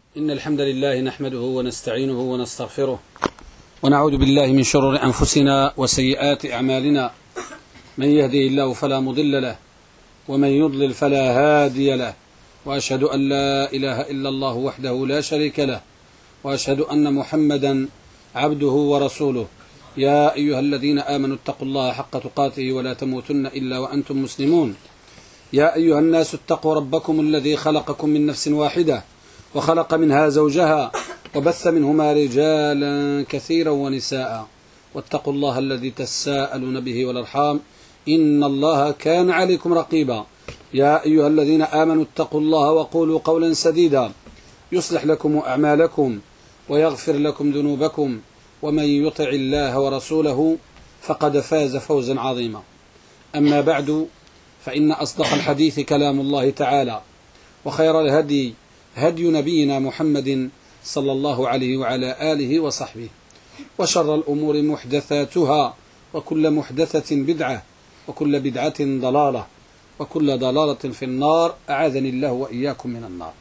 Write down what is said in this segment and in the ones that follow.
إن الحمد لله نحمده ونستعينه ونستغفره ونعوذ بالله من شرور أنفسنا وسيئات أعمالنا. من يهدي الله فلا مضل له ومن يضلل فلا هادي له، وأشهد أن لا إله إلا الله وحده لا شريك له، وأشهد أن محمدا عبده ورسوله. يا أيها الذين آمنوا اتقوا الله حق تقاته ولا تموتن إلا وأنتم مسلمون. يا أيها الناس اتقوا ربكم الذي خلقكم من نفس واحدة وخلق منها زوجها وبث منهما رجالا كثيرا ونساء، واتقوا الله الذي تساءلون به والأرحام إن الله كان عليكم رقيبا. يا أيها الذين آمنوا اتقوا الله وقولوا قولا سديدا يصلح لكم أعمالكم ويغفر لكم ذنوبكم، ومن يطع الله ورسوله فقد فاز فوزا عظيما. أما بعد، فإن أصدق الحديث كلام الله تعالى، وخير الهدي هدي نبينا محمد صلى الله عليه وعلى آله وصحبه، وشر الأمور محدثاتها، وكل محدثة بدعة، وكل بدعة ضلالة، وكل ضلالة في النار، أعاذني الله وإياكم من النار.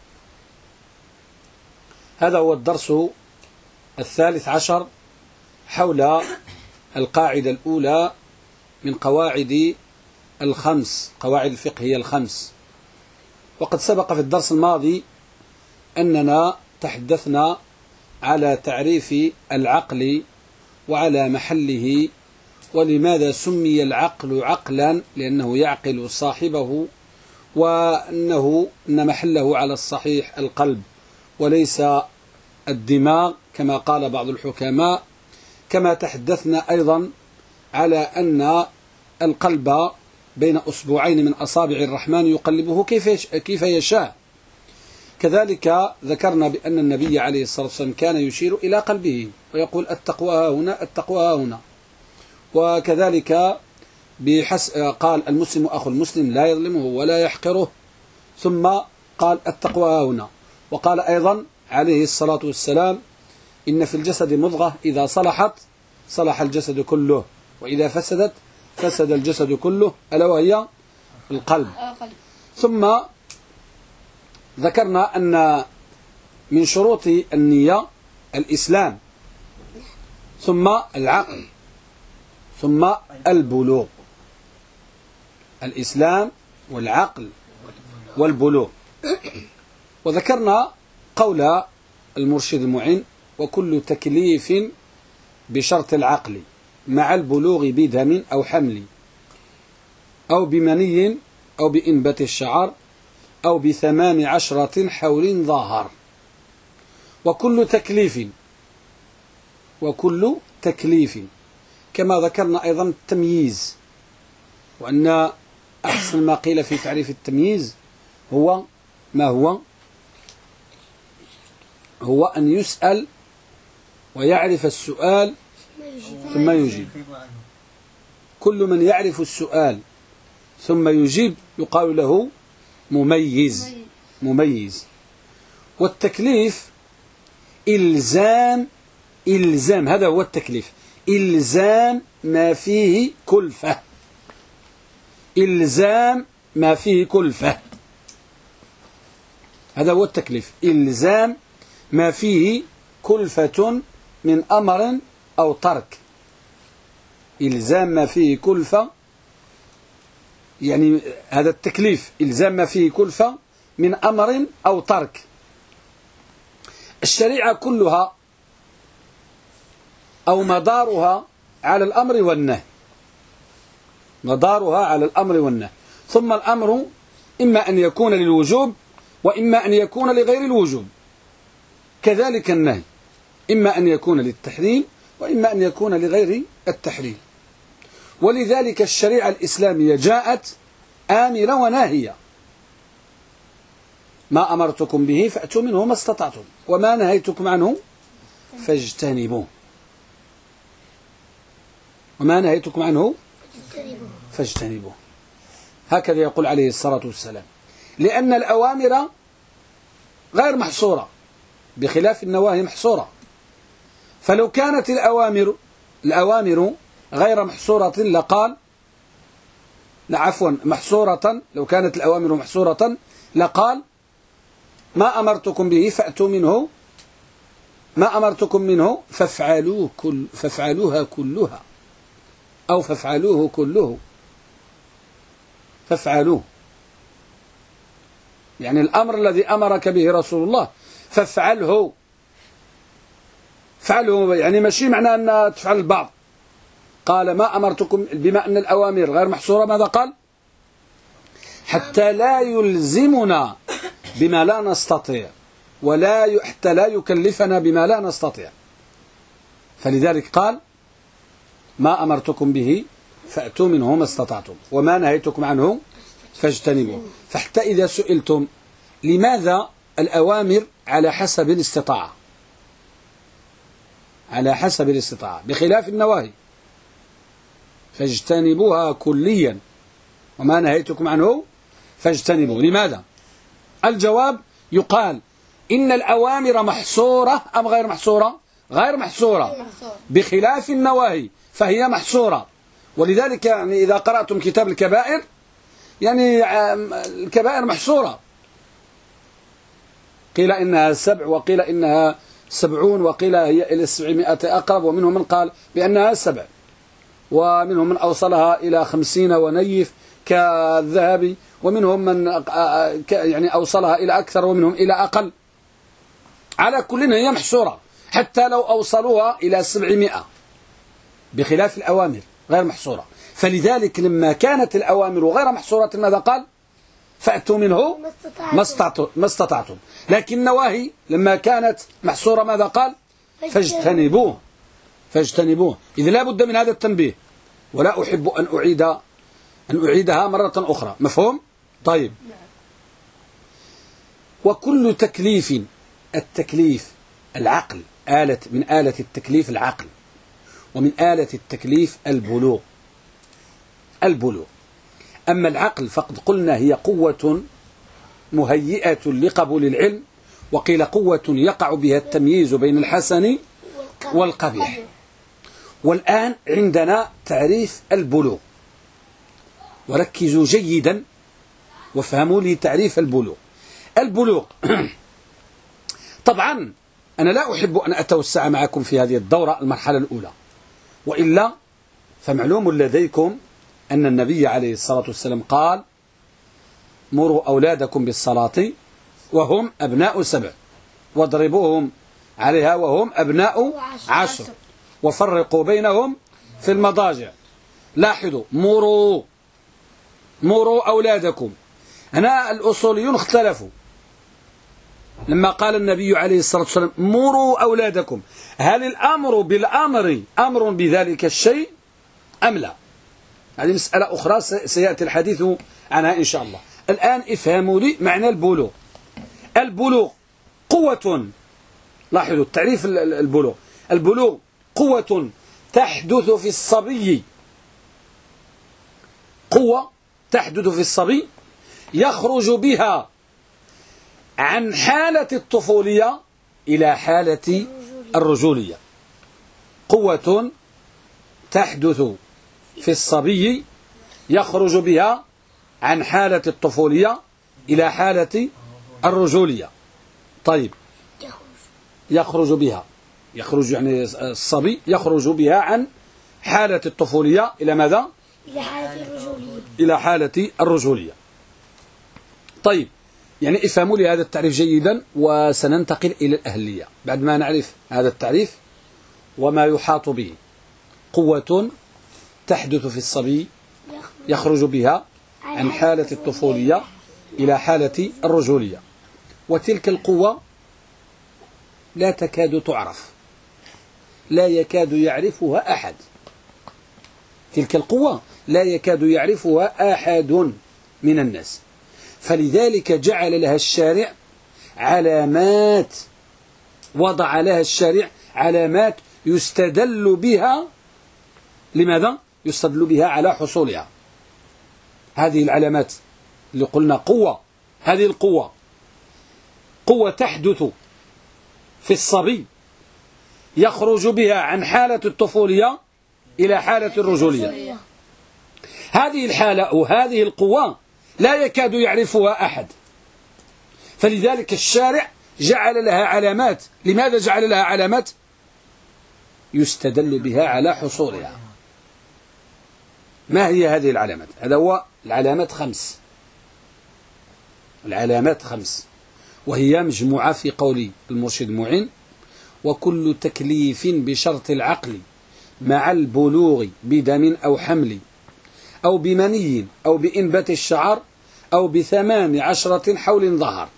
هذا هو الدرس 13 حول القاعدة الأولى من قواعد الخمس، قواعد الفقهية الخمس. وقد سبق في الدرس الماضي أننا تحدثنا على تعريف العقل وعلى محله، ولماذا سمي العقل عقلا، لأنه يعقل صاحبه، وأن محله على الصحيح القلب وليس الدماغ كما قال بعض الحكماء. كما تحدثنا أيضا على أن القلب بين أصبعين من أصابع الرحمن يقلبه كيف يشاء. كذلك ذكرنا بأن النبي عليه الصلاة والسلام كان يشير إلى قلبه ويقول التقوى ها هنا، التقوى ها هنا. وكذلك قال المسلم أخو المسلم لا يظلمه ولا يحقره، ثم قال التقوى ها هنا. وقال أيضا عليه الصلاة والسلام إن في الجسد مضغة إذا صلحت صلح الجسد كله، وإذا فسدت فسد الجسد كله، ألا وهي القلب. ثم ذكرنا أن من شروط النية الإسلام، ثم العقل، ثم البلوغ. الإسلام والعقل والبلوغ. وذكرنا قول المرشد المعين وكل تكليف بشرط العقل مع البلوغ بدم أو حمل أو بمني أو بإنبات الشعر أو ب18 حول ظاهر. وكل تكليف كما ذكرنا أيضا التمييز، وأن أحسن ما قيل في تعريف التمييز هو ما هو أن يسأل ويعرف السؤال ثم يجيب. كل من يعرف السؤال ثم يجيب يقال له مميز. والتكليف إلزام، هذا هو التكليف، إلزام ما فيه كلفة، إلزام ما فيه كلفة، هذا هو التكليف، إلزام ما فيه كلفة من أمر أو ترك. إلزام ما فيه كلفة، يعني هذا التكليف إلزام ما فيه كلفة من أمر أو ترك. الشريعة كلها أو مدارها على الأمر والنهي، مدارها على الأمر والنهي. ثم الأمر إما أن يكون للوجوب وإما أن يكون لغير الوجوب، كذلك النهي إما أن يكون للتحريم وإما أن يكون لغير التحريم. ولذلك الشريعة الإسلامية جاءت آمرة وناهية. ما أمرتكم به فأتوا منه ما استطعتم، وما نهيتكم عنه فاجتنبوه. وما نهيتكم عنه فاجتنبوه، هكذا يقول عليه الصلاة والسلام. لأن الأوامر غير محصورة بخلاف النواهي محصورة. فلو كانت الأوامر غير محصورة لقال، عفوا محصورة، لو كانت الأوامر محصورة لقال ما أمرتكم به فأتوا منه، ما أمرتكم منه فافعلوها كلها، أو فافعلوه كله، فافعلوه، يعني الأمر الذي أمرك به رسول الله فافعله، فعله يعني ماشي معنى أن تفعل البعض. قال ما أمرتكم، بما أن الأوامر غير محصورة ماذا قال؟ حتى لا يلزمنا بما لا نستطيع، حتى لا يكلفنا بما لا نستطيع. فلذلك قال ما أمرتكم به فأتوا منه ما استطعتم وما نهيتكم عنه فاجتنبوه. فحتى إذا سئلتم لماذا الأوامر على حسب الاستطاعة، على حسب الاستطاعة، بخلاف النواهي فاجتنبوها كليا وما نهيتكم عنه فاجتنبوه. لماذا؟ الجواب يقال إن الأوامر محصورة أم غير محصورة؟ غير محصورة، بخلاف النواهي فهي محصورة. ولذلك يعني إذا قرأتم كتاب الكبائر يعني الكبائر محصورة، قيل إنها 7 وقيل إنها 70 وقيل هي إلى 700 أقرب، ومنهم من قال بأنها 7، ومنهم من أوصلها إلى 50 ونيف كالذهبي، ومنهم من يعني أوصلها إلى أكثر، ومنهم إلى أقل. على كل هي محصورة حتى لو أوصلوها إلى 700، بخلاف الأوامر غير محصورة. فلذلك لما كانت الأوامر غير محصورة ماذا قال؟ فأتوا منه ما استطعتم. لكن النواهي لما كانت محصورة ماذا قال؟ فاجتنبوه، فاجتنبوه. إذا لا بد من هذا التنبيه، ولا أحب أن أعيدها مرة أخرى. مفهوم؟ طيب. وكل تكليف، التكليف العقل، من آلة التكليف العقل، ومن آلة التكليف البلوغ. أما العقل فقد قلنا هي قوة مهيئة لقبول العلم، وقيل قوة يقع بها التمييز بين الحسن والقبيح. والآن عندنا تعريف البلوغ، وركزوا جيدا وافهموا لي تعريف البلوغ. البلوغ طبعا أنا لا أحب أن أتوسع معكم في هذه الدورة المرحلة الأولى، وإلا فمعلوم لديكم أن النبي عليه الصلاة والسلام قال مروا أولادكم بالصلاة وهم أبناء 7، واضربوهم عليها وهم أبناء 10، وفرقوا بينهم في المضاجع. لاحظوا مروا أولادكم. هنا الأصوليون اختلفوا لما قال النبي عليه الصلاة والسلام مروا أولادكم، هل الأمر بالأمر أمر بذلك الشيء أم لا؟ هذه مسألة أخرى سيأتي الحديث عنها إن شاء الله. الآن افهموا لي معنى البلوغ. البلوغ قوة، لاحظوا التعريف البلوغ. البلوغ قوة تحدث في الصبي، قوة تحدث في الصبي يخرج بها عن حالة الطفولية إلى حالة الرجولية. قوة تحدث في الصبي يخرج بها عن حالة الطفولية إلى حالة الرجولية. طيب، يخرج يعني الصبي يخرج بها عن حالة الطفولية إلى ماذا؟ إلى حالة الرجولية. طيب، يعني افهموا لي هذا التعريف جيدا، وسننتقل إلى الأهلية بعد ما نعرف هذا التعريف وما يحاط به. قوة تحدث في الصبي يخرج بها عن حالة الطفولية إلى حالة الرجولية، وتلك القوة لا تكاد تعرف، لا يكاد يعرفها أحد. تلك القوة لا يكاد يعرفها أحد من الناس. فلذلك جعل لها الشارع علامات، وضع لها الشارع علامات يستدل بها. لماذا؟ يستدل بها على حصولها. هذه العلامات اللي قلنا قوة، هذه القوة قوة تحدث في الصبي يخرج بها عن حالة الطفولية إلى حالة الرجولية. هذه الحالة وهذه القوة لا يكاد يعرفها أحد. فلذلك الشارع جعل لها علامات. لماذا جعل لها علامات؟ يستدل بها على حصولها. ما هي هذه العلامات؟ هذا هو العلامات 5. العلامات 5، وهي مجموعة في قول المرشد المعين: وكل تكليف بشرط العقل مع البلوغ بدم أو حمل أو بمني أو بإنبات الشعر أو ب18 حول ظهر.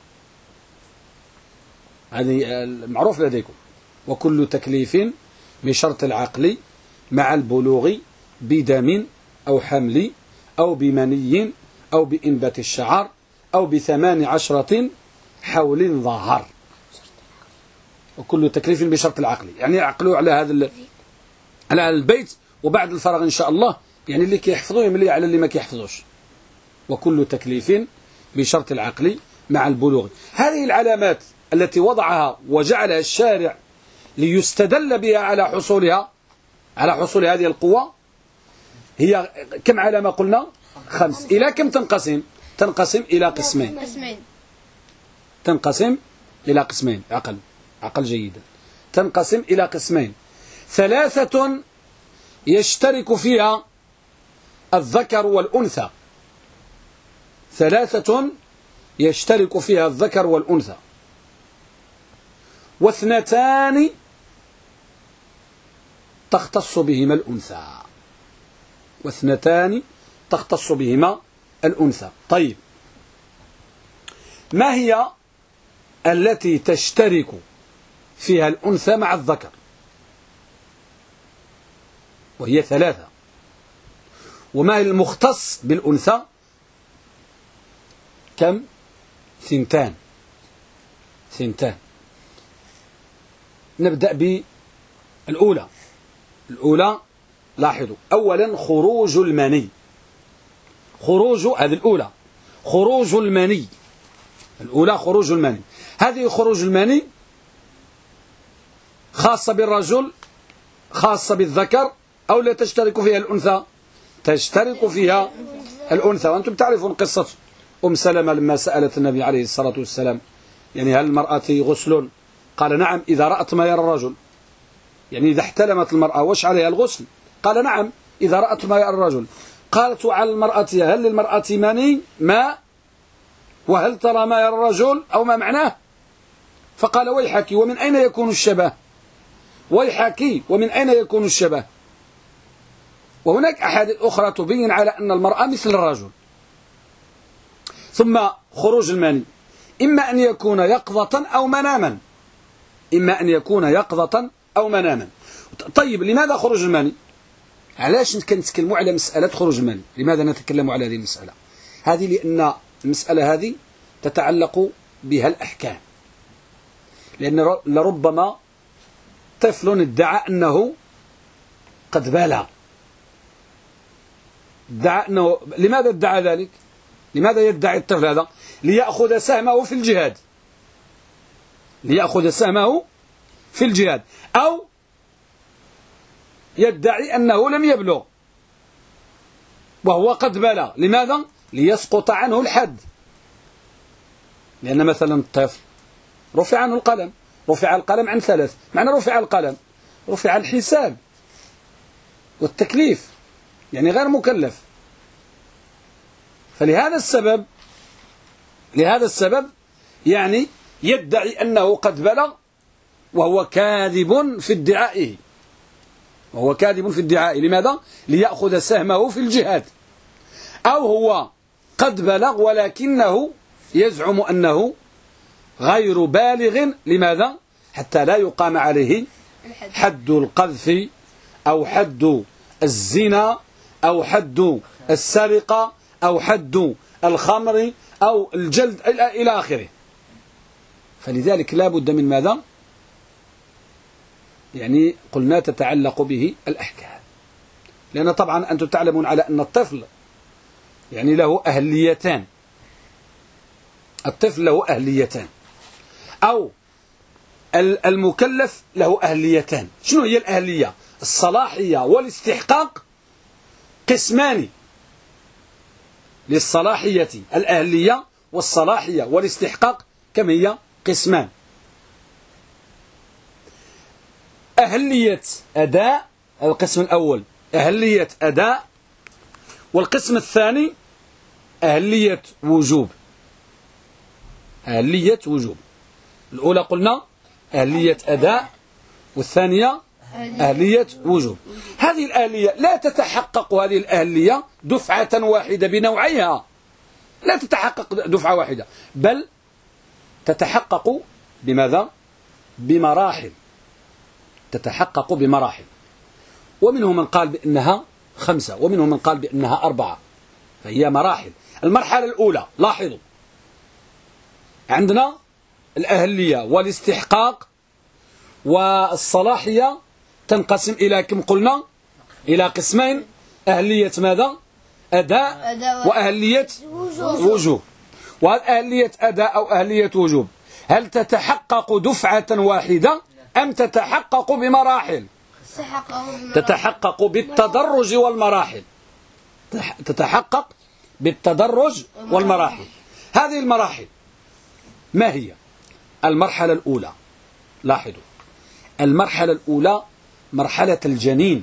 هذه المعروف لديكم. وكل تكليف بشرط العقل مع البلوغ بدم أو حمل أو بمني أو بإنبات الشعر أو ب18 حول ظهر. وكل تكليف بشرط العقل، يعني عقلوا على هذا على البيت، وبعد الفراغ إن شاء الله يعني اللي كيحفظوه يملي على اللي ما كيحفظوش. وكل تكليف بشرط العقل مع البلوغ. هذه العلامات التي وضعها وجعلها الشارع ليستدل بها على حصول هذه القوة هي كم علامة قلنا؟ 5. إلى كم تنقسم؟ تنقسم إلى قسمين. تنقسم إلى قسمين. عقل جيدا. تنقسم إلى قسمين: 3 يشترك فيها الذكر والأنثى. 3 يشترك فيها الذكر والأنثى. 2 تختص بهما الأنثى. 2 تختص بهما الأنثى. طيب، ما هي التي تشترك فيها الأنثى مع الذكر؟ وهي 3. وما المختص بالأنثى؟ كم؟ 2. نبدأ بالأولى. لاحظوا أولا خروج المني. هذه الأولى خروج المني. خروج المني. هذه خروج المني خاصة بالرجل، خاصة بالذكر، أو لا تشترك فيها الأنثى؟ تشترك فيها الأنثى. وأنتم تعرفون قصة أم سلمة لما سألت النبي عليه الصلاة والسلام يعني هل المرأة غسل؟ قال نعم إذا رأت ما يرى الرجل. يعني إذا احتلمت المرأة وش عليها الغسل؟ قال نعم إذا رأت ما يرى الرجل. قالت على المرأة هل للمرأة مني ماء وهل ترى ما يرى الرجل أو ما معناه؟ فقال ويحك ومن أين يكون الشبه؟ ويحك ومن أين يكون الشبه؟ وهناك أحاديث أخرى تبين على أن المرأة مثل الرجل. ثم خروج المني إما أن يكون يقظة أو مناما. طيب، لماذا خروج المني؟ علاش كنتكلموا على مسألة خروج المني؟ لماذا نتكلم على هذه المسألة؟ هذه لأن المسألة هذه تتعلق بها الأحكام. لأن لربما طفل ادعى أنه قد بلغ. لماذا ادعى ذلك؟ لماذا يدعي الطفل هذا؟ ليأخذ سهمه في الجهاد. أو يدعي أنه لم يبلغ وهو قد بلغ. لماذا؟ ليسقط عنه الحد. لأن مثلا الطفل رفع عنه القلم. رفع القلم عن 3. معنى رفع القلم رفع الحساب والتكليف، يعني غير مكلف. فلهذا السبب يعني يدعي أنه قد بلغ وهو كاذب في ادعائه. لماذا؟ ليأخذ سهمه في الجهاد. أو هو قد بلغ ولكنه يزعم أنه غير بالغ. لماذا؟ حتى لا يقام عليه حد القذف أو حد الزنا أو حد السرقة أو حد الخمر أو الجلد إلى آخره. فلذلك لا بد من ماذا؟ يعني قلنا تتعلق به الأحكام. لأن طبعا أنتم تعلمون على أن الطفل يعني له أهليتان. الطفل له أهليتان، أو المكلف له أهليتان. شنو هي الأهلية؟ الصلاحية والاستحقاق قسمان للصلاحية. الأهلية والصلاحية والاستحقاق كم هي؟ قسمان: أهلية أداء، القسم الأول أهلية أداء، والقسم الثاني أهلية وجوب. أهلية وجوب. الأولى قلنا أهلية أداء، والثانية أهلية وجوب. هذه الأهلية لا تتحقق، هذه الأهلية دفعة واحدة بنوعيها، لا تتحقق دفعة واحدة، بل تتحقق بماذا؟ بمراحل. تتحقق بمراحل، ومنهم من قال بأنها 5، ومنهم من قال بأنها 4، فهي مراحل. المرحلة الأولى لاحظوا عندنا الأهلية والاستحقاق والصلاحية تنقسم إلى كم قلنا؟ إلى قسمين: أهلية ماذا؟ أداء، وأهلية وجوب. وأهلية أداء أو أهلية وجوب هل تتحقق دفعة واحدة أم تتحقق بمراحل؟ تتحقق بالتدرج والمراحل. تتحقق بالتدرج والمراحل. هذه المراحل ما هي؟ المرحلة الأولى، لاحظوا، المرحلة الأولى مرحلة الجنين.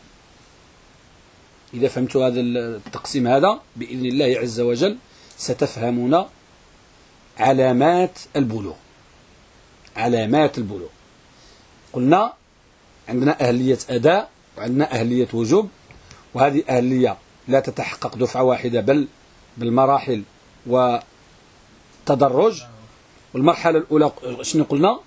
إذا فهمتوا هذا التقسيم هذا بإذن الله عز وجل ستفهمون علامات البلوغ. علامات البلوغ. قلنا عندنا أهلية أداء وعندنا أهلية وجوب، وهذه أهلية لا تتحقق دفعة واحدة بل بالمراحل وتدرج. والمرحلة الأولى شنو قلنا؟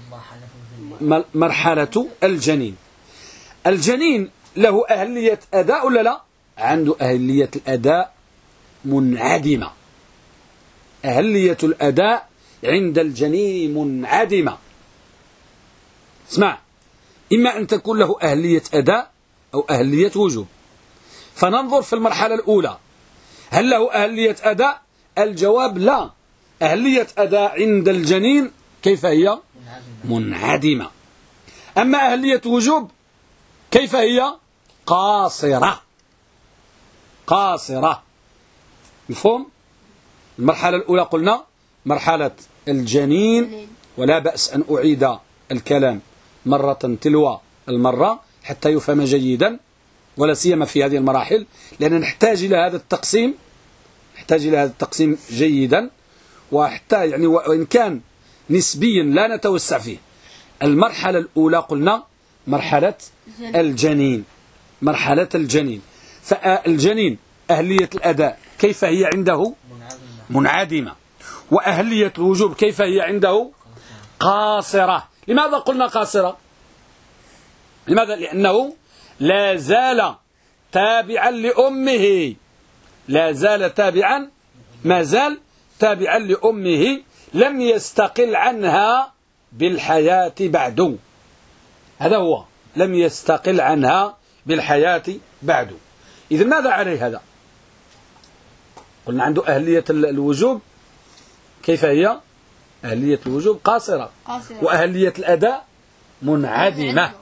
مرحلة الجنين. الجنين له أهلية أداء ولا لا؟ عنده أهلية الأداء منعدمة. أهلية الأداء عند الجنين منعدمة. اسمع، إما أن تكون له أهلية أداء أو أهلية وجوب. فننظر في المرحلة الأولى، هل له أهلية أداء؟ الجواب لا. أهلية أداء عند الجنين كيف هي؟ منعدمة. أما أهلية وجوب كيف هي؟ قاصرة. قاصرة. مفهوم؟ المرحلة الأولى قلنا مرحلة الجنين، ولا بأس أن أعيد الكلام مرة تلو المرة حتى يفهم جيدا، ولا سيما في هذه المراحل، لأن نحتاج إلى هذا التقسيم، نحتاج إلى هذا التقسيم جيدا، وحتى يعني وإن كان نسبيا لا نتوسع فيه. المرحلة الأولى قلنا مرحلة الجنين. مرحلة الجنين. فالجنين أهلية الأداء كيف هي عنده؟ منعدمة. وأهلية الوجوب كيف هي عنده؟ قاصرة. لماذا قلنا قاصرة؟ لماذا؟ لأنه لا زال تابعا لأمه. لا زال تابعا، ما زال تابعا لأمه، لم يستقل عنها بالحياة بعد. هذا هو، لم يستقل عنها بالحياة بعد. إذن ماذا عليه هذا؟ قلنا عنده أهلية الوجوب كيف هي؟ أهلية الوجوب قاصرة. وأهلية الأداء منعدمة.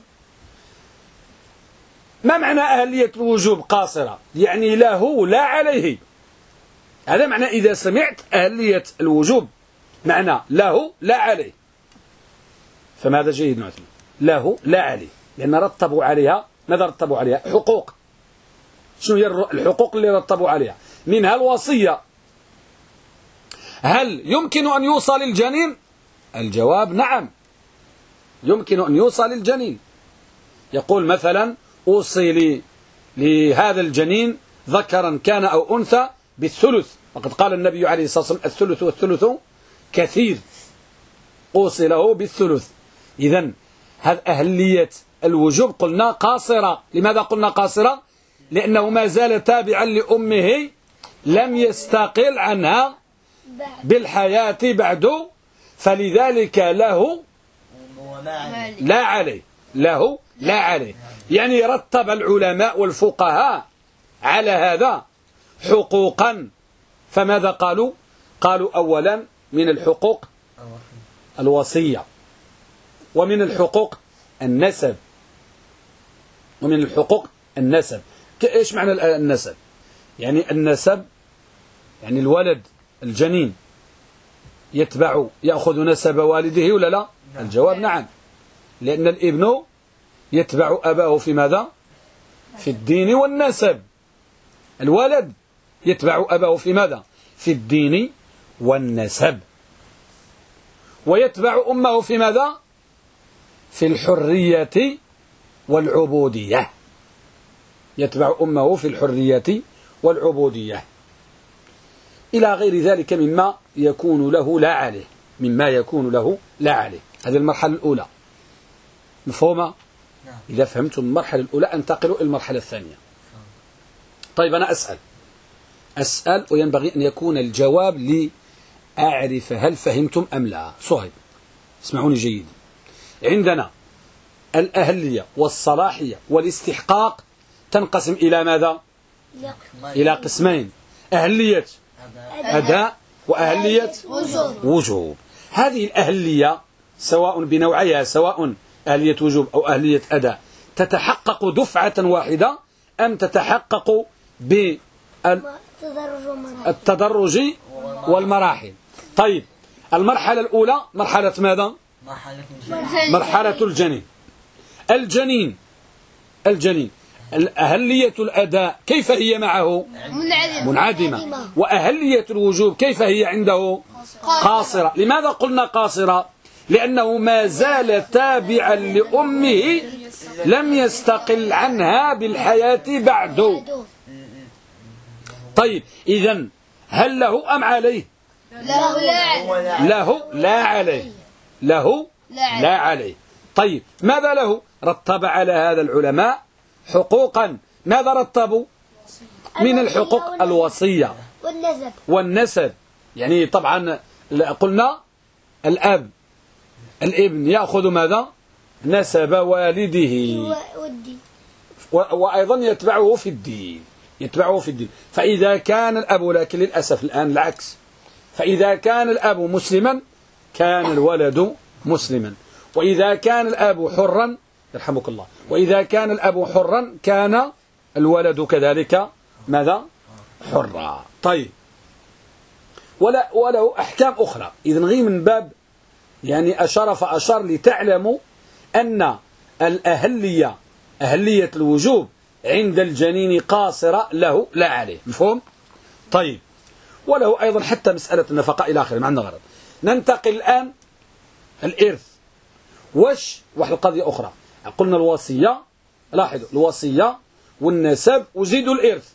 ما معنى أهلية الوجوب قاصرة؟ يعني له لا عليه. هذا معنى إذا سمعت أهلية الوجوب معنى له لا عليه، فماذا جيد نعتمد؟ له لا عليه، لأن رتبوا عليها. ماذا رتبوا عليها؟ حقوق. شنو هي الحقوق اللي رتبوا عليها؟ منها الوصية. هل يمكن أن يوصل الجنين؟ الجواب نعم، يمكن أن يوصل الجنين. يقول مثلا أوصي لهذا الجنين ذكرا كان أو أنثى بالثلث، وقد قال النبي عليه الصلاة والسلام الثلث والثلث كثير، أوصي له بالثلث. إذن هذه أهلية الوجوب قلنا قاصرة. لماذا قلنا قاصرة؟ لأنه ما زال تابعا لأمه، لم يستقل عنها بالحياة بعد، فلذلك له لا عليه. له لا عليه، يعني رتب العلماء والفقهاء على هذا حقوقا. فماذا قالوا؟ قالوا أولا من الحقوق الوصية، ومن الحقوق النسب، ومن الحقوق النسب. إيش معنى النسب؟ يعني النسب يعني الولد الجنين يتبع يأخذ نسب والده ولا لا؟ الجواب نعم، لأن الابن يتبع أباه في ماذا؟ في الدين والنسب. الولد يتبع أباه في ماذا؟ في الدين والنسب. ويتبع أمه في ماذا؟ في الحرية والعبودية. يتبع أمه في الحرية والعبودية إلى غير ذلك مما يكون له لا عليه، مما يكون له لا عليه. هذه المرحلة الأولى مفهومة؟ إذا فهمتم المرحلة الأولى انتقلوا إلى المرحلة الثانية. طيب أنا أسأل وينبغي أن يكون الجواب لأعرف هل فهمتم أم لا. صهيب اسمعوني جيدا. عندنا الأهلية والصلاحية والاستحقاق تنقسم إلى ماذا؟ إلى قسمين: أهلية أداء وأهلية وجوب. هذه الأهلية سواء بنوعيها، سواء أهلية وجوب أو أهلية أداء، تتحقق دفعة واحدة أم تتحقق بالتدرج والمراحل؟ طيب المرحلة الأولى مرحلة ماذا؟ مرحلة الجنين. الجنين أهلية الأداء كيف هي معه؟ منعدمة. وأهلية الوجوب كيف هي عنده؟ قاصرة. لماذا قلنا قاصرة؟ لأنه ما زال تابعا لأمه، لم يستقل عنها بالحياة بعد. طيب إذن هل له أم عليه؟ له لا عليه. طيب ماذا له؟ رتب على هذا العلماء حقوقا. ماذا رتبوا من الحقوق؟ الوصية والنسب. يعني طبعا قلنا الابن يأخذ ماذا؟ نسب والده، وأيضا يتبعه في الدين. فإذا كان الأب، لكن للأسف الآن العكس، فإذا كان الأب مسلما كان الولد مسلما، وإذا كان الأب حرا يرحمك الله، وإذا كان الأب حرا كان الولد كذلك ماذا؟ حرا. طيب وله أحكام أخرى. إذن غير من باب يعني أشار فأشار لتعلموا أن الأهلية أهلية الوجوب عند الجنين قاصرة، له لا عليه. مفهوم؟ طيب وله أيضا حتى مسألة النفقة إلى آخره، ما عندنا غرض. ننتقل الآن الإرث. واحد قضية أخرى، قلنا الوصية، لاحظوا الوصية والنسب وزيدوا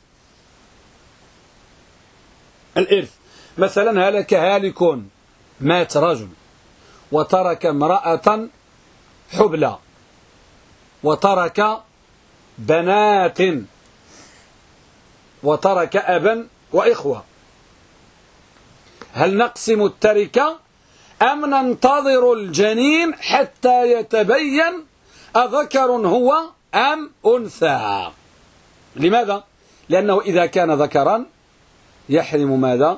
الإرث. مثلا هلك هالك، مات رجل وترك امرأة حبلى وترك بنات وترك أبا وإخوة، هل نقسم التركة أم ننتظر الجنين حتى يتبين أذكر هو أم أنثى؟ لماذا؟ لأنه إذا كان ذكرا يحرم ماذا؟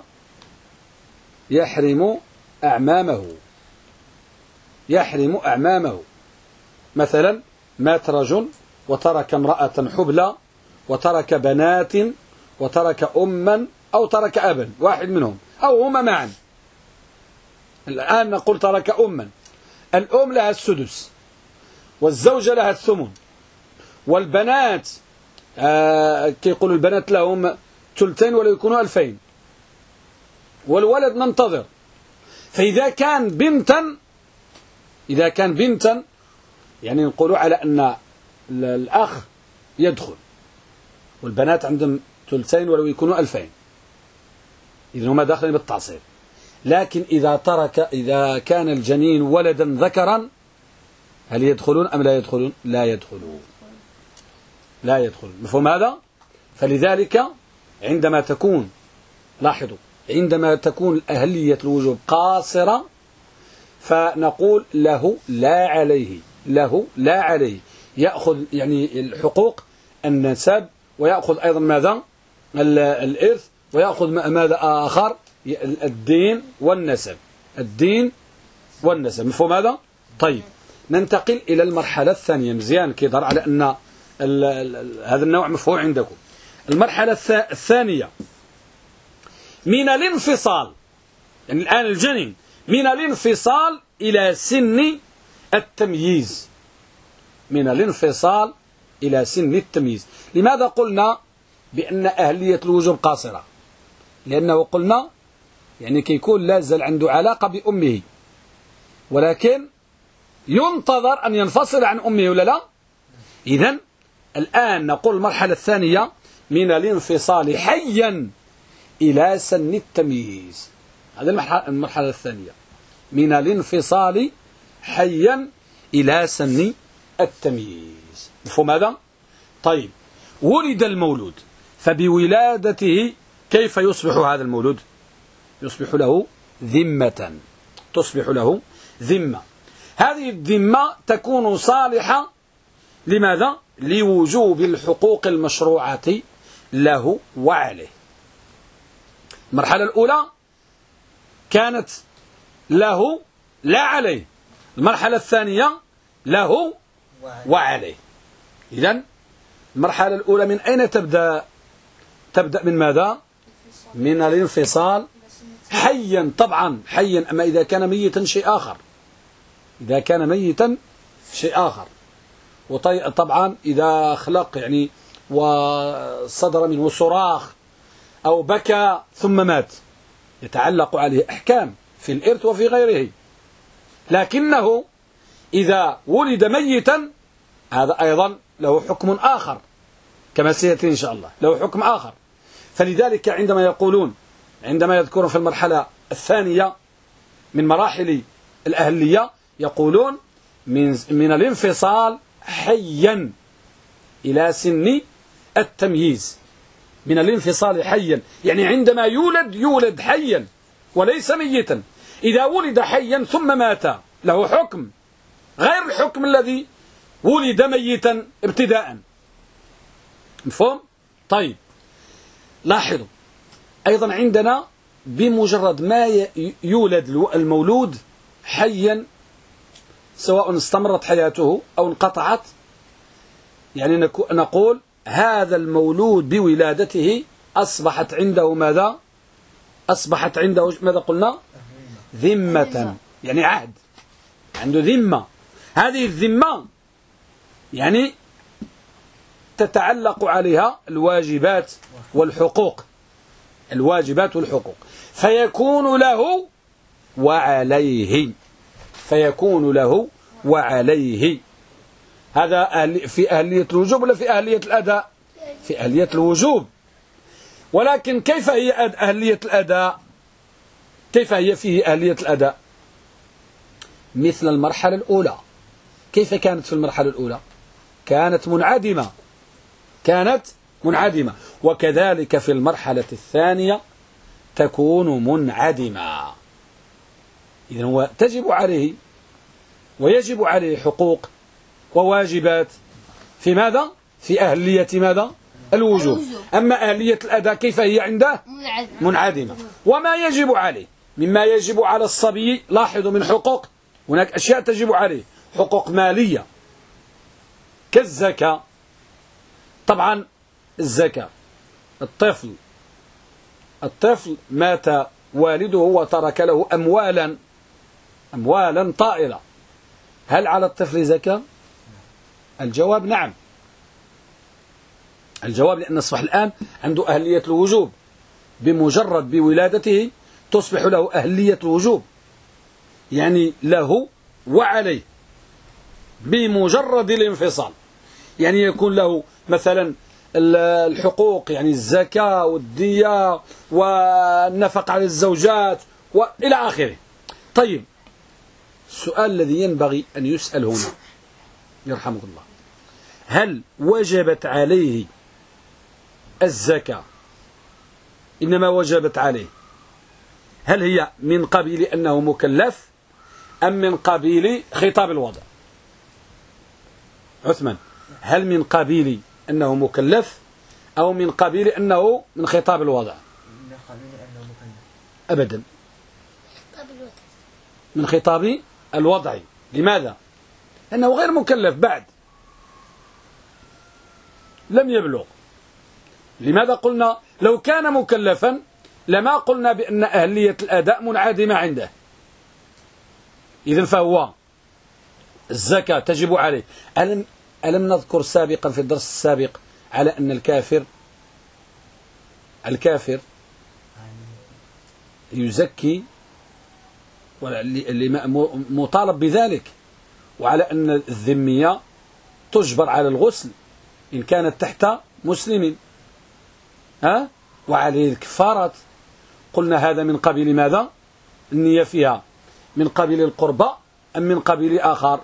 يحرم أعمامه. مثلا مات رجل وترك امرأة حبلى وترك بنات وترك أما أو ترك أبا، واحد منهم أو هما معا. الآن نقول ترك أما، الأم لها السدس والزوجة لها الثمن، والبنات كي يقولوا البنات لهم ثلثين ولا يكونوا 2000، والولد ننتظر. فإذا كان بنتا يعني نقولوا على أن الأخ يدخل والبنات عندهم ثلثين ولو يكونوا 2000، إذن هما داخلين بالتعصيب. لكن إذا كان الجنين ولدا ذكرا هل يدخلون أم لا يدخلون؟ لا يدخلون. مفهوم هذا؟ فلذلك عندما تكون، لاحظوا، عندما تكون أهلية الوجوب قاصرة فنقول له لا عليه، يأخذ يعني الحقوق النسب، ويأخذ أيضا ماذا؟ الإرث، ويأخذ ماذا آخر؟ الدين والنسب. مفهوم هذا؟ طيب ننتقل إلى المرحلة الثانية. مزيان كيظهر على أن هذا النوع مفهوم عندكم. المرحلة الثانية من الانفصال، يعني الآن الجنين من الانفصال إلى سن التمييز. من الانفصال إلى سن التمييز. لماذا قلنا بأن أهلية الوجوب قاصرة؟ لأنه قلنا يعني كيكون لازال عنده علاقة بأمه، ولكن ينتظر أن ينفصل عن أمه ولا لا؟ إذن الآن نقول المرحلة الثانية من الانفصال حيا إلى سن التمييز. هذه المرحلة الثانية من الانفصال حيا إلى سن التمييز. مفهوم هذا؟ طيب، ولد المولود، فبولادته كيف يصبح هذا المولود؟ يصبح له ذمة، تصبح له ذمة. هذه الذمة تكون صالحة لماذا؟ لوجوب الحقوق المشروعة له وعليه. المرحلة الأولى كانت له لا عليه، المرحلة الثانية له وعليه. إذن المرحلة الأولى من أين تبدأ؟ تبدأ من ماذا؟ من الانفصال حيا، طبعا حيا. أما إذا كان ميتا شيء آخر، إذا كان ميتا شيء آخر. وطبعا إذا خلق يعني وصدر منه صراخ أو بكى ثم مات يتعلق عليه أحكام في الإرث وفي غيره. لكنه إذا ولد ميتا هذا أيضا له حكم آخر كما سيأتي إن شاء الله، له حكم آخر. فلذلك عندما يقولون، عندما يذكرون في المرحلة الثانية من مراحل الأهلية يقولون من الانفصال حيا إلى سن التمييز. من الانفصال حيا يعني عندما يولد حيا وليس ميتا. إذا ولد حيا ثم مات له حكم غير الحكم الذي ولد ميتا ابتداء. مفهوم؟ طيب، لاحظوا أيضا عندنا بمجرد ما يولد المولود حيا، سواء استمرت حياته أو انقطعت، يعني نقول هذا المولود بولادته أصبحت عنده ماذا؟ أصبحت عنده ماذا قلنا؟ ذمة، يعني عهد، عنده ذمة. هذه الذمة يعني تتعلق عليها الواجبات والحقوق، الواجبات والحقوق، فيكون له وعليه، فيكون له وعليه. هذا في أهلية الوجوب ولا في أهلية الأداء؟ في أهلية الوجوب. ولكن كيف هي أهلية الأداء؟ كيف هي فيه أهلية الأداء؟ مثل المرحلة الأولى. كيف كانت في المرحلة الأولى؟ كانت منعدمة، كانت منعدمة. وكذلك في المرحلة الثانية تكون منعدمة. إذن هو تجب عليه ويجب عليه حقوق وواجبات في ماذا؟ في أهلية ماذا؟ الوجوب. أما أهلية الأداء كيف هي عنده؟ منعدمة. وما يجب عليه مما يجب على الصبي، لاحظوا من حقوق، هناك أشياء تجب عليه، حقوق مالية كالزكاة. طبعا الزكاة، الطفل مات والده وترك له أموالا طائلة، هل على الطفل زكاة؟ الجواب نعم. الجواب لأن أصبح الآن عنده أهلية الوجوب، بمجرد بولادته تصبح له أهلية الوجوب، يعني له وعليه بمجرد الانفصال. يعني يكون له مثلا الحقوق، يعني الزكاة والدية والنفقة على الزوجات وإلى آخره. طيب، السؤال الذي ينبغي أن يسأل هنا يرحمك الله، هل وجبت عليه الزكاة؟ إنما وجبت عليه، هل هي من قبيل أنه مكلف أم من قبيل خطاب الوضع؟ عثمان، هل من قبيل أنه مكلف أو من قبيل أنه من خطاب الوضع؟ من قبيل أنه مكلف. أبدا، من خطاب الوضع. لماذا؟ لأنه غير مكلف بعد، لم يبلغ. لماذا قلنا لو كان مكلفا لما قلنا بأن أهلية الأداء منعدمة عنده؟ إذن فهو الزكاة تجب عليه. ألم نذكر سابقا في الدرس السابق على أن الكافر يزكي مطالب بذلك، وعلى أن الذمية تجبر على الغسل إن كانت تحت مسلم، وعليه الكفارات. قلنا هذا من قبيل ماذا؟ النية فيها من قبيل القربة أم من قبيل آخر؟